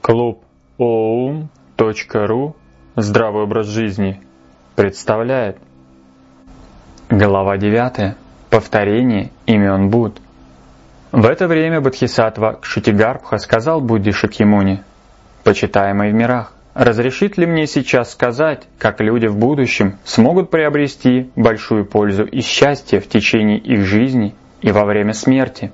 Клуб oum.ru «Здравый образ жизни» представляет. Глава 9. Повторение имен Будд. В это время Бодхисаттва Кшитигарбха сказал Будде Шакьямуни: «Почитаемый в мирах, разрешит ли мне сейчас сказать, как люди в будущем смогут приобрести большую пользу и счастье в течение их жизни и во время смерти?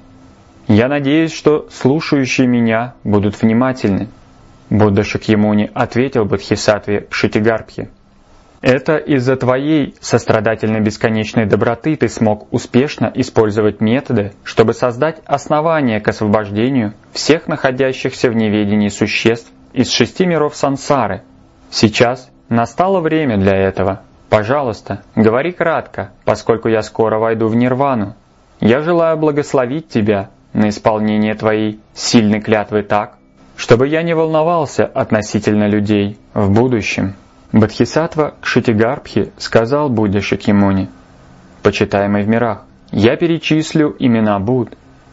Я надеюсь, что слушающие меня будут внимательны». Будда Шакьямуни ответил Бодхисаттве Кшитигарбхе: «Это из-за твоей сострадательной бесконечной доброты ты смог успешно использовать методы, чтобы создать основания к освобождению всех находящихся в неведении существ из 6 миров сансары. Сейчас настало время для этого. Пожалуйста, говори кратко, поскольку я скоро войду в нирвану. Я желаю благословить тебя на исполнение твоей сильной клятвы так, чтобы я не волновался относительно людей в будущем». Бодхисаттва Кшитигарбхи сказал Будде Шакьямуни: «Почитаемый в мирах, я перечислю имена Будд.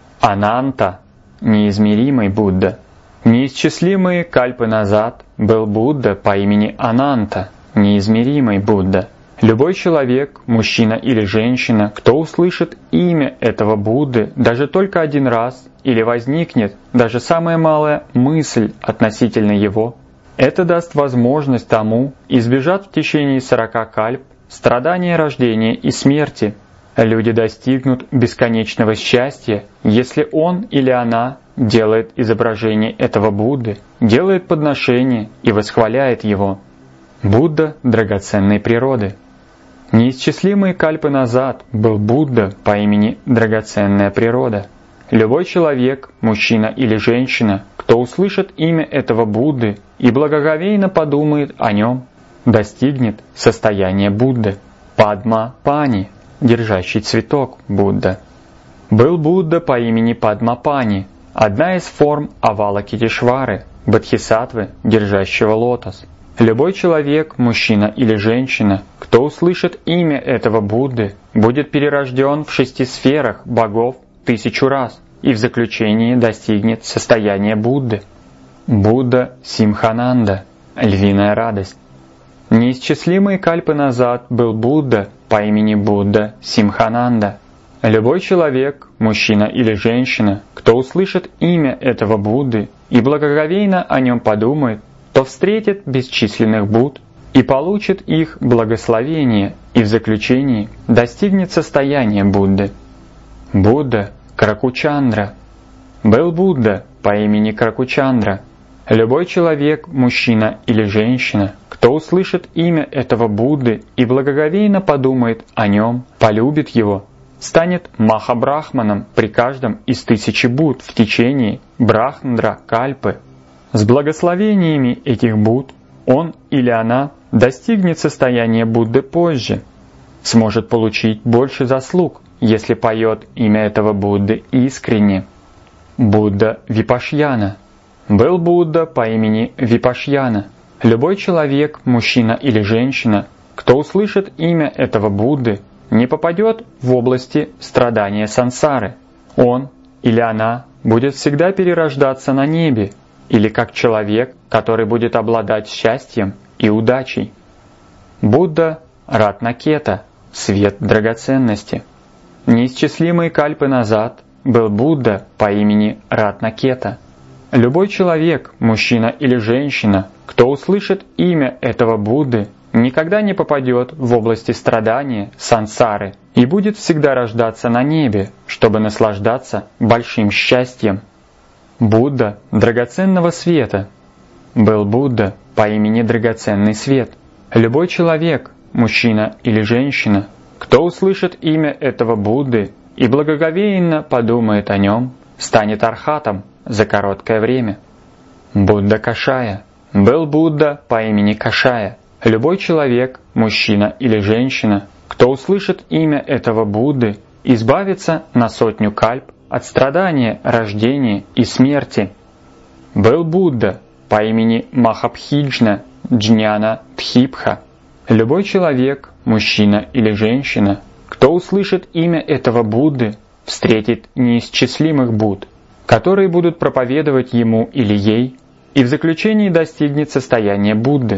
Ананта — неизмеримый Будда. Неисчислимые кальпы назад был Будда по имени Ананта, неизмеримый Будда. Любой человек, мужчина или женщина, кто услышит имя этого Будды даже только один раз или возникнет даже самая малая мысль относительно его, это даст возможность тому избежать в течение 40 кальп страдания рождения и смерти. Люди достигнут бесконечного счастья, если он или она делает изображение этого Будды, делает подношение и восхваляет его. Будда драгоценной природы. Неисчислимые кальпы назад был Будда по имени Драгоценная природа. Любой человек, мужчина или женщина, кто услышит имя этого Будды и благоговейно подумает о нем, достигнет состояния Будды. Падма Пани, держащий цветок Будда. Был Будда по имени Падма Пани, одна из форм Авалокитешвары, Бодхисаттвы, держащего лотос. Любой человек, мужчина или женщина, кто услышит имя этого Будды, будет перерожден в 6 сферах богов 1000 раз и в заключении достигнет состояния Будды. Будда Симхананда, львиная радость. Неисчислимые кальпы назад был Будда по имени Будда Симхананда. Любой человек, мужчина или женщина, кто услышит имя этого Будды и благоговейно о нем подумает, то встретит бесчисленных Будд и получит их благословение и в заключении достигнет состояния Будды. Будда Кракучандра. Был Будда по имени Кракучандра. Любой человек, мужчина или женщина, кто услышит имя этого Будды и благоговейно подумает о нем, полюбит его, станет Махабрахманом при каждом из 1000 Будд в течение Брахмандра Кальпы. С благословениями этих Будд он или она достигнет состояния Будды позже, сможет получить больше заслуг, если поет имя этого Будды искренне. Будда Випашьяна. Был Будда по имени Випашьяна. Любой человек, мужчина или женщина, кто услышит имя этого Будды, не попадет в области страдания сансары. Он или она будет всегда перерождаться на небе, или как человек, который будет обладать счастьем и удачей. Будда Ратнакета, свет драгоценности. Неисчислимые кальпы назад был Будда по имени Ратнакета. Любой человек, мужчина или женщина, кто услышит имя этого Будды, никогда не попадет в области страдания сансары и будет всегда рождаться на небе, чтобы наслаждаться большим счастьем. Будда драгоценного света. Был Будда по имени Драгоценный свет. Любой человек, мужчина или женщина, кто услышит имя этого Будды и благоговейно подумает о нем, станет архатом за короткое время. Будда Кашая. Был Будда по имени Кашая. Любой человек, мужчина или женщина, кто услышит имя этого Будды, избавится на 100 кальп от страдания, рождения и смерти. Был Будда по имени Махабхиджна Джняна Тхипха. Любой человек, мужчина или женщина, кто услышит имя этого Будды, встретит неисчислимых Будд, которые будут проповедовать ему или ей и в заключении достигнет состояния Будды.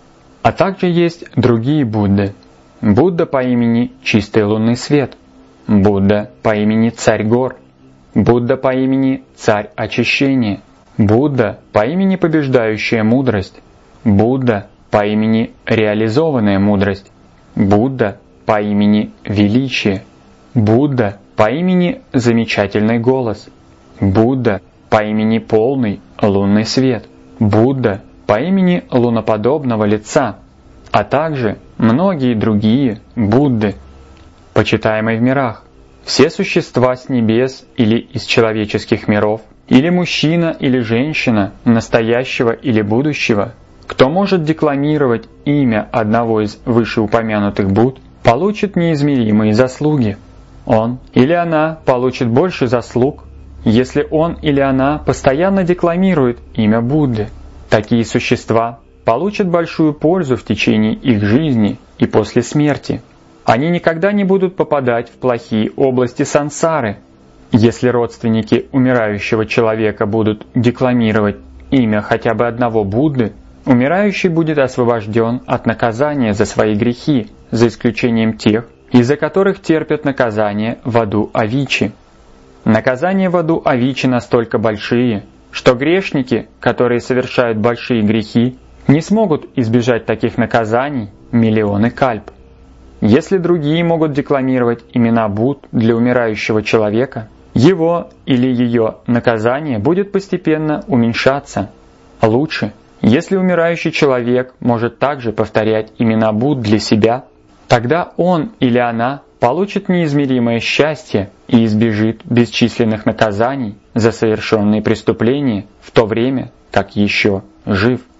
А также есть другие Будды. Будда по имени Чистый лунный свет, Будда по имени Царь гор, Будда по имени Царь очищения, Будда по имени Побеждающая мудрость, Будда по имени Реализованная мудрость, Будда по имени Величие, Будда по имени Замечательный голос, Будда по имени Полный лунный свет, Будда по имени Луноподобного лица, а также многие другие Будды. Почитаемые в мирах, все существа с небес или из человеческих миров, или мужчина или женщина, настоящего или будущего, кто может декламировать имя одного из вышеупомянутых Будд, получит неизмеримые заслуги. Он или она получит больше заслуг, если он или она постоянно декламирует имя Будды. Такие существа получат большую пользу в течение их жизни и после смерти. Они никогда не будут попадать в плохие области сансары. Если родственники умирающего человека будут декламировать имя хотя бы одного Будды, умирающий будет освобожден от наказания за свои грехи, за исключением тех, из-за которых терпят наказание в аду Авичи. Наказания в аду Авичи настолько большие, что грешники, которые совершают большие грехи, не смогут избежать таких наказаний миллионы кальп. Если другие могут декламировать имена Будд для умирающего человека, его или ее наказание будет постепенно уменьшаться. Лучше, если умирающий человек может также повторять имена Будд для себя, тогда он или она получит неизмеримое счастье и избежит бесчисленных наказаний за совершенные преступления в то время, как еще жив.